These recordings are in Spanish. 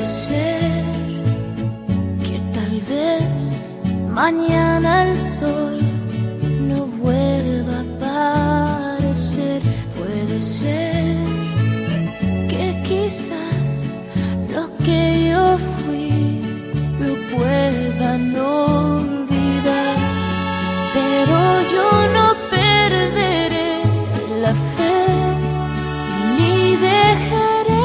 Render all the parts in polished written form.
Puede ser que tal vez mañana el sol no vuelva a aparecer. Puede ser que quizás lo que yo fui lo puedan olvidar, pero yo no perderé la fe ni dejaré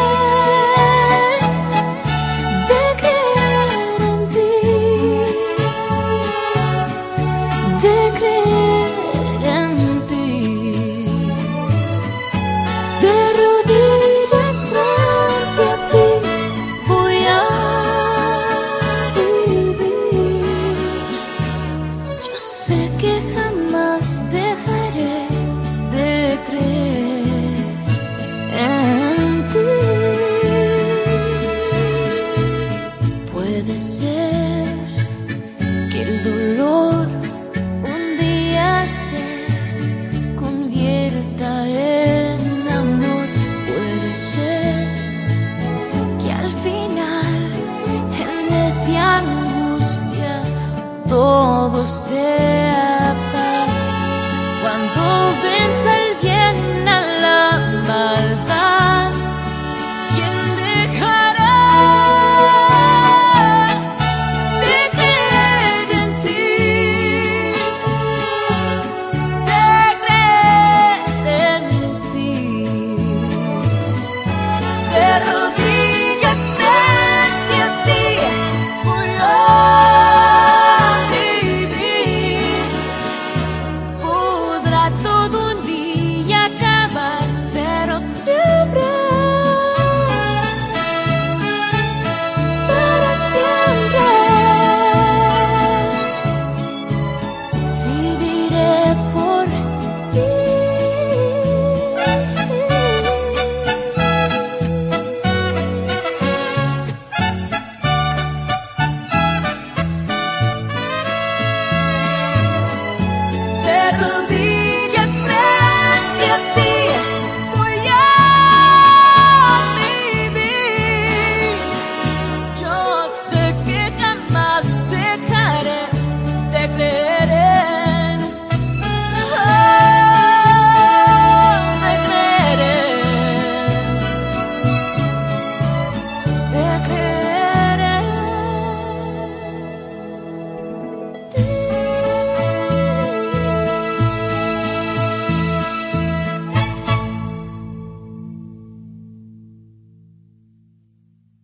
de creer en ti, de creer en ti, de rodillas frente a ti voy a vivir. Yo sé que jamás dejaré de creer en ti. Puede ser que el dolor un día se convierta en amor. Puede ser que al final, en vez de angustia, todo se